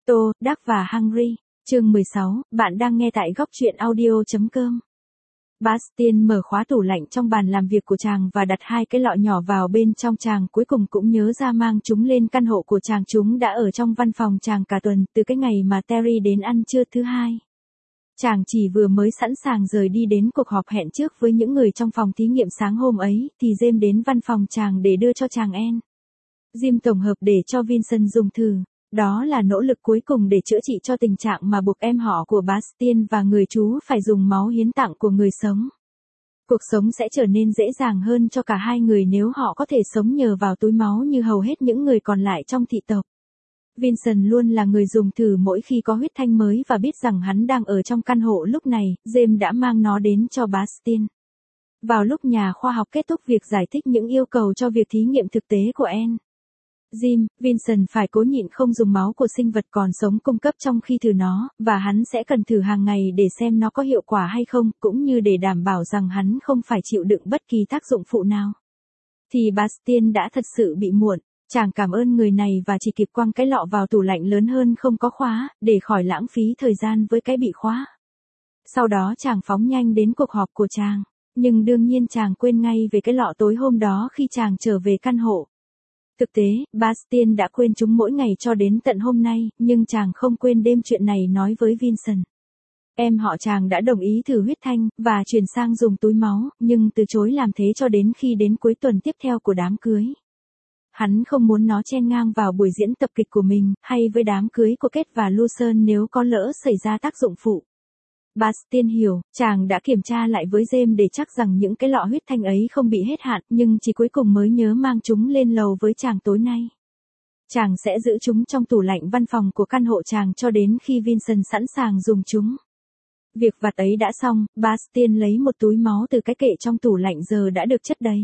Tô, Đắc và Hungry, chương 16, bạn đang nghe tại góc truyện audio.com. Bastien mở khóa tủ lạnh trong bàn làm việc của chàng và đặt hai cái lọ nhỏ vào bên trong. Chàng cuối cùng cũng nhớ ra mang chúng lên căn hộ của chàng. Chúng đã ở trong văn phòng chàng cả tuần, từ cái ngày mà Terry đến ăn trưa thứ hai. Chàng chỉ vừa mới sẵn sàng rời đi đến cuộc họp hẹn trước với những người trong phòng thí nghiệm sáng hôm ấy, thì James đến văn phòng chàng để đưa cho chàng James tổng hợp để cho Vincent dùng thử. Đó là nỗ lực cuối cùng để chữa trị cho tình trạng mà buộc em họ của Bastien và người chú phải dùng máu hiến tặng của người sống. Cuộc sống sẽ trở nên dễ dàng hơn cho cả hai người nếu họ có thể sống nhờ vào túi máu như hầu hết những người còn lại trong thị tộc. Vincent luôn là người dùng thử mỗi khi có huyết thanh mới và biết rằng hắn đang ở trong căn hộ lúc này. James đã mang nó đến cho Bastien. Vào lúc nhà khoa học kết thúc việc giải thích những yêu cầu cho việc thí nghiệm thực tế của Vincent phải cố nhịn không dùng máu của sinh vật còn sống cung cấp trong khi thử nó, và hắn sẽ cần thử hàng ngày để xem nó có hiệu quả hay không, cũng như để đảm bảo rằng hắn không phải chịu đựng bất kỳ tác dụng phụ nào. Thì Bastien đã thật sự bị muộn. Chàng cảm ơn người này và chỉ kịp quăng cái lọ vào tủ lạnh lớn hơn không có khóa, để khỏi lãng phí thời gian với cái bị khóa. Sau đó chàng phóng nhanh đến cuộc họp của chàng, nhưng đương nhiên chàng quên ngay về cái lọ tối hôm đó khi chàng trở về căn hộ. Thực tế, Bastien đã quên chúng mỗi ngày cho đến tận hôm nay, nhưng chàng không quên đêm chuyện này nói với Vincent. Em họ chàng đã đồng ý thử huyết thanh, và chuyển sang dùng túi máu, nhưng từ chối làm thế cho đến khi đến cuối tuần tiếp theo của đám cưới. Hắn không muốn nó chen ngang vào buổi diễn tập kịch của mình, hay với đám cưới của Kate và Lucerne nếu có lỡ xảy ra tác dụng phụ. Bastien hiểu, chàng đã kiểm tra lại với James để chắc rằng những cái lọ huyết thanh ấy không bị hết hạn, nhưng chỉ cuối cùng mới nhớ mang chúng lên lầu với chàng tối nay. Chàng sẽ giữ chúng trong tủ lạnh văn phòng của căn hộ chàng cho đến khi Vincent sẵn sàng dùng chúng. Việc vặt ấy đã xong, Bastien lấy một túi máu từ cái kệ trong tủ lạnh giờ đã được chất đầy.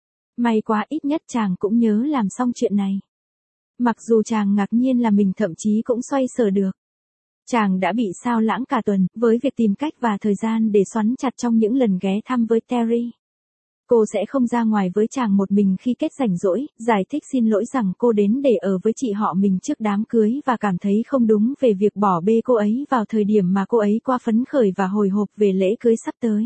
May quá, ít nhất chàng cũng nhớ làm xong chuyện này. Mặc dù chàng ngạc nhiên là mình thậm chí cũng xoay sở được. Chàng đã bị sao lãng cả tuần, với việc tìm cách và thời gian để xoắn chặt trong những lần ghé thăm với Terry. Cô sẽ không ra ngoài với chàng một mình khi Kate rảnh rỗi, giải thích xin lỗi rằng cô đến để ở với chị họ mình trước đám cưới và cảm thấy không đúng về việc bỏ bê cô ấy vào thời điểm mà cô ấy quá phấn khởi và hồi hộp về lễ cưới sắp tới.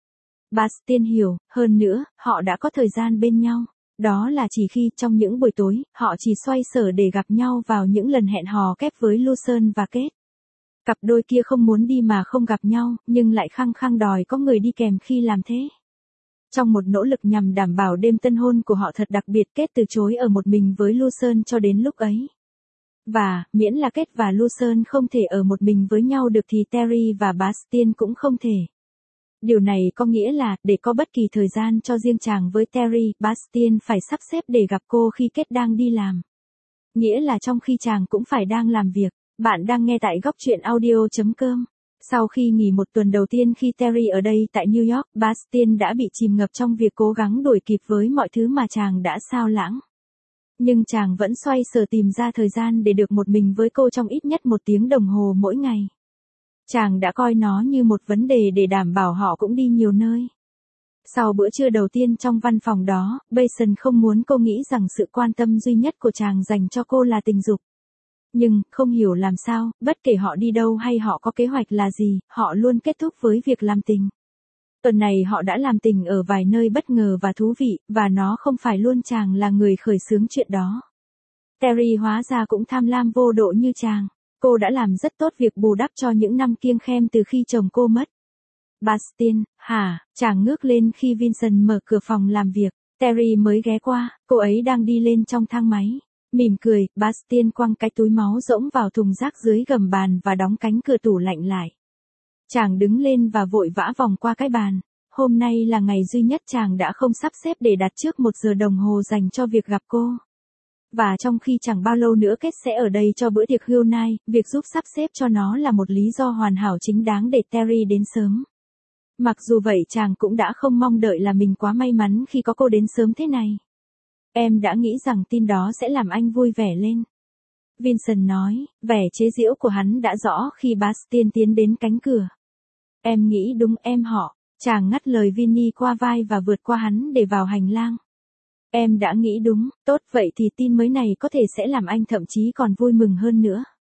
Bastien hiểu, hơn nữa, họ đã có thời gian bên nhau. Đó là chỉ khi trong những buổi tối, họ chỉ xoay sở để gặp nhau vào những lần hẹn hò kép với Lucerne và Kate. Cặp đôi kia không muốn đi mà không gặp nhau, nhưng lại khăng khăng đòi có người đi kèm khi làm thế. Trong một nỗ lực nhằm đảm bảo đêm tân hôn của họ thật đặc biệt, Kate từ chối ở một mình với Lucerne cho đến lúc ấy. Và, miễn là Kate và Lucerne không thể ở một mình với nhau được thì Terry và Bastien cũng không thể. Điều này có nghĩa là, để có bất kỳ thời gian cho riêng chàng với Terry, Bastien phải sắp xếp để gặp cô khi Kate đang đi làm. Nghĩa là trong khi chàng cũng phải đang làm việc. Bạn đang nghe tại góc truyện audio.com. Sau khi nghỉ một tuần đầu tiên khi Terry ở đây tại New York, Bastien đã bị chìm ngập trong việc cố gắng đuổi kịp với mọi thứ mà chàng đã sao lãng. Nhưng chàng vẫn xoay sở tìm ra thời gian để được một mình với cô trong ít nhất 1 tiếng đồng hồ mỗi ngày. Chàng đã coi nó như một vấn đề để đảm bảo họ cũng đi nhiều nơi. Sau bữa trưa đầu tiên trong văn phòng đó, Bason không muốn cô nghĩ rằng sự quan tâm duy nhất của chàng dành cho cô là tình dục. Nhưng, không hiểu làm sao, bất kể họ đi đâu hay họ có kế hoạch là gì, họ luôn kết thúc với việc làm tình. Tuần này họ đã làm tình ở vài nơi bất ngờ và thú vị, và nó không phải luôn chàng là người khởi xướng chuyện đó. Terry hóa ra cũng tham lam vô độ như chàng. Cô đã làm rất tốt việc bù đắp cho những năm kiêng khem từ khi chồng cô mất. Bastien, hả? Chàng ngước lên khi Vincent mở cửa phòng làm việc. Terry mới ghé qua, cô ấy đang đi lên trong thang máy. Mỉm cười, Bastien quăng cái túi máu rỗng vào thùng rác dưới gầm bàn và đóng cánh cửa tủ lạnh lại. Chàng đứng lên và vội vã vòng qua cái bàn. Hôm nay là ngày duy nhất chàng đã không sắp xếp để đặt trước 1 giờ đồng hồ dành cho việc gặp cô. Và trong khi chẳng bao lâu nữa Kate sẽ ở đây cho bữa tiệc hưu nai, việc giúp sắp xếp cho nó là một lý do hoàn hảo chính đáng để Terry đến sớm. Mặc dù vậy chàng cũng đã không mong đợi là mình quá may mắn khi có cô đến sớm thế này. Em đã nghĩ rằng tin đó sẽ làm anh vui vẻ lên. Vincent nói, vẻ chế giễu của hắn đã rõ khi Bastien tiến đến cánh cửa. Em nghĩ đúng em họ. Chàng ngắt lời Vinny qua vai và vượt qua hắn để vào hành lang. Em đã nghĩ đúng, tốt vậy thì tin mới này có thể sẽ làm anh thậm chí còn vui mừng hơn nữa.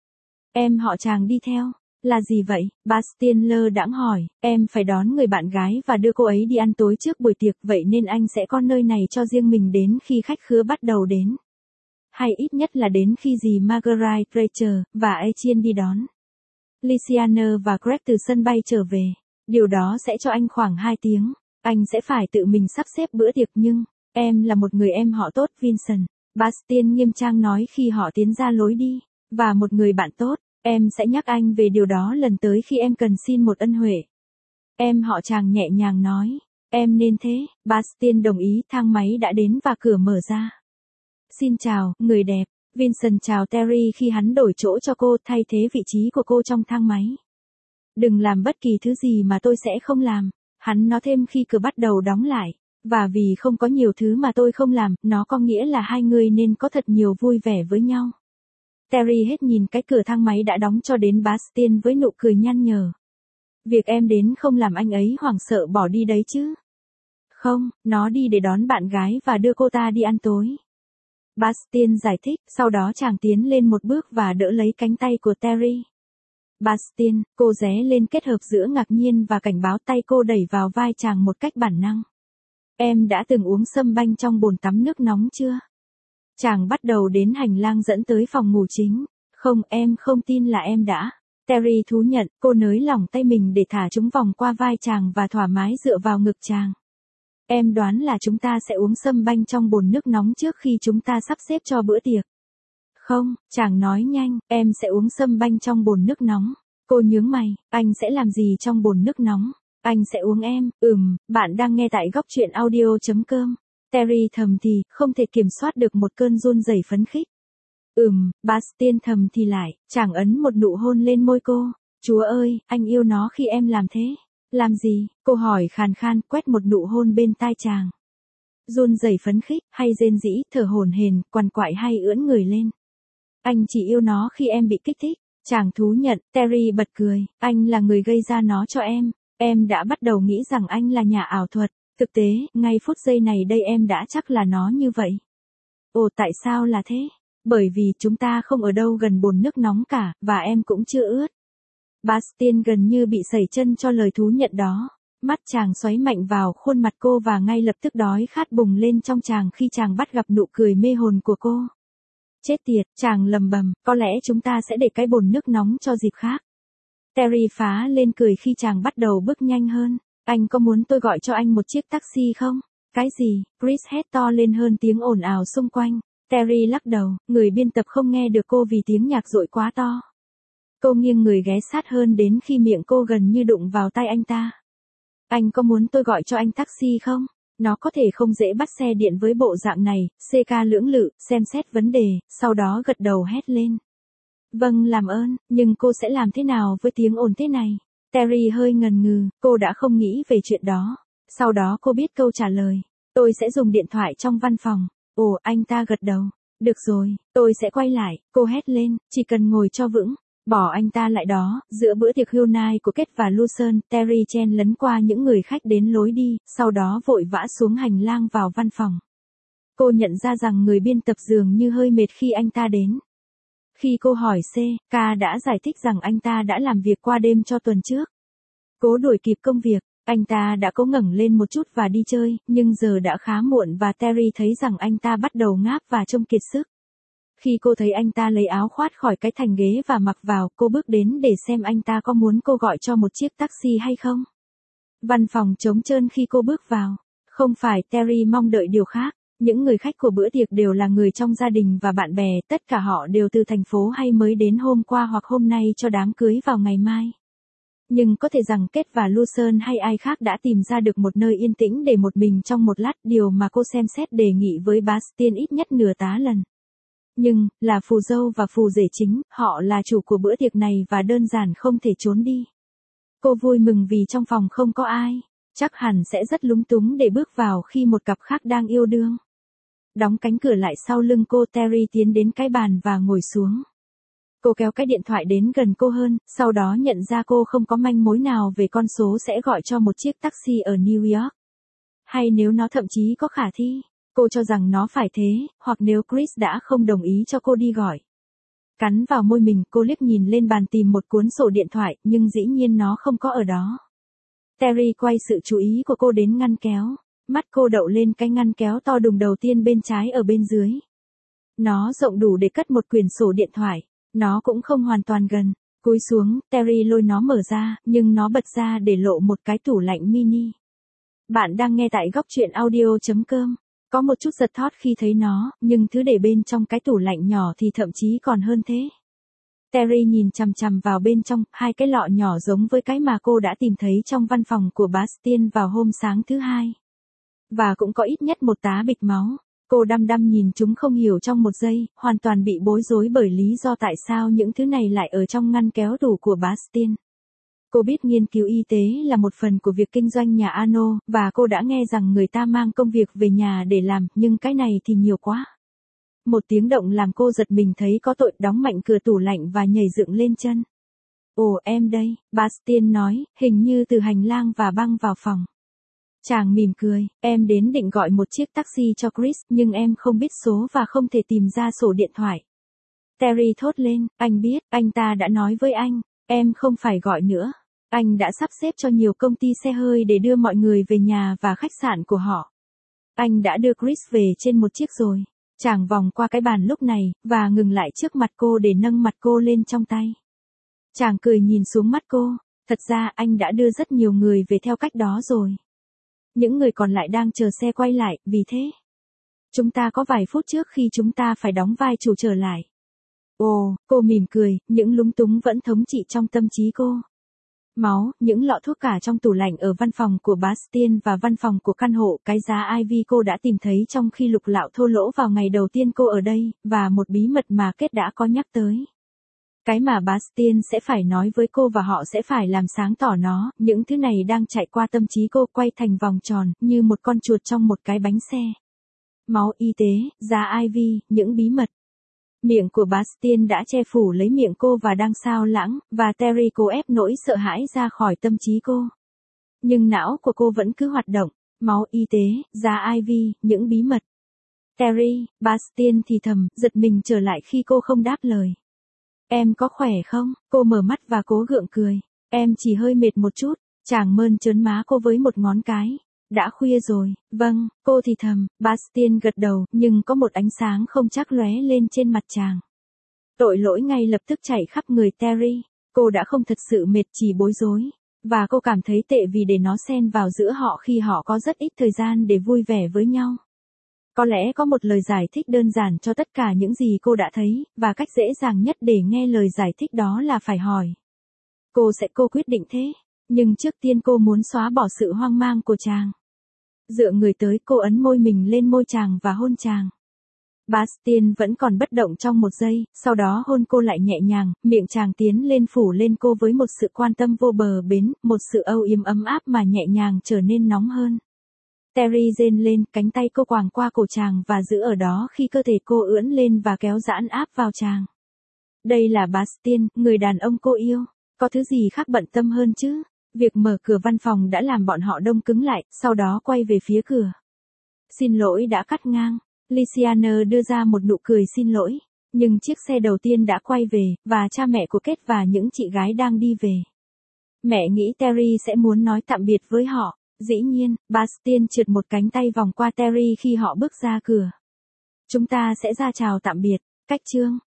Em họ chàng đi theo. Là gì vậy? Bastien lơ đãng hỏi, em phải đón người bạn gái và đưa cô ấy đi ăn tối trước buổi tiệc, vậy nên anh sẽ có nơi này cho riêng mình đến khi khách khứa bắt đầu đến. Hay ít nhất là đến khi dì Marguerite, Rachel, và Etienne đi đón Luciana và Greg từ sân bay trở về. Điều đó sẽ cho anh khoảng 2 tiếng. Anh sẽ phải tự mình sắp xếp bữa tiệc nhưng, em là một người em họ tốt, Vincent. Bastien nghiêm trang nói khi họ tiến ra lối đi. Và một người bạn tốt, em sẽ nhắc anh về điều đó lần tới khi em cần xin một ân huệ. Em họ chàng nhẹ nhàng nói. Em nên thế. Bastien đồng ý, thang máy đã đến và cửa mở ra. Xin chào, người đẹp. Vincent chào Terry khi hắn đổi chỗ cho cô, thay thế vị trí của cô trong thang máy. Đừng làm bất kỳ thứ gì mà tôi sẽ không làm. Hắn nói thêm khi cửa bắt đầu đóng lại. Và vì không có nhiều thứ mà tôi không làm, nó có nghĩa là hai người nên có thật nhiều vui vẻ với nhau. Terry hết nhìn cái cửa thang máy đã đóng cho đến Bastien với nụ cười nhăn nhở. Việc em đến không làm anh ấy hoảng sợ bỏ đi đấy chứ. Không, nó đi để đón bạn gái và đưa cô ta đi ăn tối. Bastien giải thích, sau đó chàng tiến lên một bước và đỡ lấy cánh tay của Terry. Bastien, cô ré lên kết hợp giữa ngạc nhiên và cảnh báo, tay cô đẩy vào vai chàng một cách bản năng. Em đã từng uống sâm banh trong bồn tắm nước nóng chưa? Chàng bắt đầu đến hành lang dẫn tới phòng ngủ chính. Không, em không tin là em đã. Terry thú nhận, cô nới lỏng tay mình để thả chúng vòng qua vai chàng và thoải mái dựa vào ngực chàng. Em đoán là chúng ta sẽ uống sâm banh trong bồn nước nóng trước khi chúng ta sắp xếp cho bữa tiệc. Không, chàng nói nhanh, em sẽ uống sâm banh trong bồn nước nóng. Cô nhướng mày, anh sẽ làm gì trong bồn nước nóng? Anh sẽ uống em. Bạn đang nghe tại góc truyện audio.com. Terry thầm thì, không thể kiểm soát được một cơn run rẩy phấn khích. Bastien thầm thì lại, chàng ấn một nụ hôn lên môi cô. Chúa ơi, anh yêu nó khi em làm thế. Làm gì? Cô hỏi khàn khan, quét một nụ hôn bên tai chàng. Run rẩy phấn khích, hay rên rỉ, thở hổn hển, quằn quại hay ưỡn người lên. Anh chỉ yêu nó khi em bị kích thích. Chàng thú nhận, Terry bật cười, anh là người gây ra nó cho em. Em đã bắt đầu nghĩ rằng anh là nhà ảo thuật. Thực tế, ngay phút giây này đây em đã chắc là nó như vậy. Ồ, tại sao là thế? Bởi vì chúng ta không ở đâu gần bồn nước nóng cả, và em cũng chưa ướt. Bastien gần như bị sẩy chân cho lời thú nhận đó. Mắt chàng xoáy mạnh vào khuôn mặt cô và ngay lập tức đói khát bùng lên trong chàng khi chàng bắt gặp nụ cười mê hồn của cô. Chết tiệt, chàng lầm bầm, có lẽ chúng ta sẽ để cái bồn nước nóng cho dịp khác. Terry phá lên cười khi chàng bắt đầu bước nhanh hơn. Anh có muốn tôi gọi cho anh một chiếc taxi không? Cái gì? Chris hét to lên hơn tiếng ồn ào xung quanh. Terry lắc đầu, người biên tập không nghe được cô vì tiếng nhạc dội quá to. Cô nghiêng người ghé sát hơn đến khi miệng cô gần như đụng vào tay anh ta. Anh có muốn tôi gọi cho anh taxi không? Nó có thể không dễ bắt xe điện với bộ dạng này. CK lưỡng lự, xem xét vấn đề, sau đó gật đầu hét lên. Vâng, làm ơn, nhưng cô sẽ làm thế nào với tiếng ồn thế này? Terry hơi ngần ngừ, cô đã không nghĩ về chuyện đó. Sau đó cô biết câu trả lời. Tôi sẽ dùng điện thoại trong văn phòng. Ồ, anh ta gật đầu. Được rồi, tôi sẽ quay lại, cô hét lên, chỉ cần ngồi cho vững. Bỏ anh ta lại đó, giữa bữa tiệc Hyundai của Kate và Lucerne, Terry chen lấn qua những người khách đến lối đi, sau đó vội vã xuống hành lang vào văn phòng. Cô nhận ra rằng người biên tập dường như hơi mệt khi anh ta đến. Khi cô hỏi CK đã giải thích rằng anh ta đã làm việc qua đêm cho tuần trước. Cố đuổi kịp công việc, anh ta đã cố ngẩng lên một chút và đi chơi, nhưng giờ đã khá muộn và Terry thấy rằng anh ta bắt đầu ngáp và trông kiệt sức. Khi cô thấy anh ta lấy áo khoác khỏi cái thành ghế và mặc vào, cô bước đến để xem anh ta có muốn cô gọi cho một chiếc taxi hay không. Văn phòng trống trơn khi cô bước vào. Không phải Terry mong đợi điều khác. Những người khách của bữa tiệc đều là người trong gia đình và bạn bè, tất cả họ đều từ thành phố hay mới đến hôm qua hoặc hôm nay cho đám cưới vào ngày mai. Nhưng có thể rằng Kate và Lucerne hay ai khác đã tìm ra được một nơi yên tĩnh để một mình trong một lát, điều mà cô xem xét đề nghị với Bastien ít nhất nửa tá lần. Nhưng, là phù dâu và phù rể chính, họ là chủ của bữa tiệc này và đơn giản không thể trốn đi. Cô vui mừng vì trong phòng không có ai. Chắc hẳn sẽ rất lúng túng để bước vào khi một cặp khác đang yêu đương. Đóng cánh cửa lại sau lưng cô, Terry tiến đến cái bàn và ngồi xuống. Cô kéo cái điện thoại đến gần cô hơn, sau đó nhận ra cô không có manh mối nào về con số sẽ gọi cho một chiếc taxi ở New York. Hay nếu nó thậm chí có khả thi, cô cho rằng nó phải thế, hoặc nếu Chris đã không đồng ý cho cô đi gọi. Cắn vào môi mình, cô liếc nhìn lên bàn tìm một cuốn sổ điện thoại, nhưng dĩ nhiên nó không có ở đó. Terry quay sự chú ý của cô đến ngăn kéo. Mắt cô đậu lên cái ngăn kéo to đùng đầu tiên bên trái ở bên dưới. Nó rộng đủ để cất một quyển sổ điện thoại. Nó cũng không hoàn toàn gần. Cúi xuống, Terry lôi nó mở ra, nhưng nó bật ra để lộ một cái tủ lạnh mini. Bạn đang nghe tại góc truyện audio.com. Có một chút giật thót khi thấy nó, nhưng thứ để bên trong cái tủ lạnh nhỏ thì thậm chí còn hơn thế. Terry nhìn chằm chằm vào bên trong, hai cái lọ nhỏ giống với cái mà cô đã tìm thấy trong văn phòng của Bastien vào hôm sáng thứ hai. Và cũng có ít nhất một tá bịch máu. Cô đăm đăm nhìn chúng không hiểu trong một giây, hoàn toàn bị bối rối bởi lý do tại sao những thứ này lại ở trong ngăn kéo tủ của Bastien. Cô biết nghiên cứu y tế là một phần của việc kinh doanh nhà Ano, và cô đã nghe rằng người ta mang công việc về nhà để làm, nhưng cái này thì nhiều quá. Một tiếng động làm cô giật mình thấy có tội, đóng mạnh cửa tủ lạnh và nhảy dựng lên chân. Ồ, em đây, Bastien nói, hình như từ hành lang và băng vào phòng. Chàng mỉm cười, em đến định gọi một chiếc taxi cho Chris, nhưng em không biết số và không thể tìm ra sổ điện thoại. Terry thốt lên, anh biết, anh ta đã nói với anh, em không phải gọi nữa. Anh đã sắp xếp cho nhiều công ty xe hơi để đưa mọi người về nhà và khách sạn của họ. Anh đã đưa Chris về trên một chiếc rồi. Chàng vòng qua cái bàn lúc này, và ngừng lại trước mặt cô để nâng mặt cô lên trong tay. Chàng cười nhìn xuống mắt cô, thật ra anh đã đưa rất nhiều người về theo cách đó rồi. Những người còn lại đang chờ xe quay lại, vì thế. Chúng ta có vài phút trước khi chúng ta phải đóng vai chủ trở lại. Ồ, cô mỉm cười, những lúng túng vẫn thống trị trong tâm trí cô. Máu, những lọ thuốc cả trong tủ lạnh ở văn phòng của Bastien và văn phòng của căn hộ, cái giá Ivy cô đã tìm thấy trong khi lục lạo thô lỗ vào ngày đầu tiên cô ở đây, và một bí mật mà Kết đã có nhắc tới. Cái mà Bastien sẽ phải nói với cô và họ sẽ phải làm sáng tỏ nó, những thứ này đang chạy qua tâm trí cô quay thành vòng tròn, như một con chuột trong một cái bánh xe. Máu, y tế, giá Ivy, những bí mật. Miệng của Bastien đã che phủ lấy miệng cô và đang xao lãng, và Terry cố ép nỗi sợ hãi ra khỏi tâm trí cô. Nhưng não của cô vẫn cứ hoạt động, máu, y tế, giá Ivy, những bí mật. Terry, Bastien thì thầm, giật mình trở lại khi cô không đáp lời. Em có khỏe không? Cô mở mắt và cố gượng cười. Em chỉ hơi mệt một chút. Chàng mơn trớn má cô với một ngón cái. Đã khuya rồi, vâng, cô thì thầm. Bastien gật đầu, nhưng có một ánh sáng không chắc lóe lên trên mặt chàng. Tội lỗi ngay lập tức chảy khắp người Terry. Cô đã không thật sự mệt, chỉ bối rối. Và cô cảm thấy tệ vì để nó xen vào giữa họ khi họ có rất ít thời gian để vui vẻ với nhau. Có lẽ có một lời giải thích đơn giản cho tất cả những gì cô đã thấy, và cách dễ dàng nhất để nghe lời giải thích đó là phải hỏi. Cô quyết định thế. Nhưng trước tiên cô muốn xóa bỏ sự hoang mang của chàng. Dựa người tới, cô ấn môi mình lên môi chàng và hôn chàng. Bastien vẫn còn bất động trong một giây, sau đó hôn cô lại nhẹ nhàng, miệng chàng tiến lên phủ lên cô với một sự quan tâm vô bờ bến, một sự âu yếm ấm áp mà nhẹ nhàng trở nên nóng hơn. Terry rên lên, cánh tay cô quàng qua cổ chàng và giữ ở đó khi cơ thể cô ưỡn lên và kéo giãn áp vào chàng. Đây là Bastien, người đàn ông cô yêu. Có thứ gì khác bận tâm hơn chứ? Việc mở cửa văn phòng đã làm bọn họ đông cứng lại, sau đó quay về phía cửa. Xin lỗi đã cắt ngang. Lysiane đưa ra một nụ cười xin lỗi. Nhưng chiếc xe đầu tiên đã quay về, và cha mẹ của Kết và những chị gái đang đi về. Mẹ nghĩ Terry sẽ muốn nói tạm biệt với họ. Dĩ nhiên, Bastien trượt một cánh tay vòng qua Terry khi họ bước ra cửa. Chúng ta sẽ ra chào tạm biệt. Cách chương.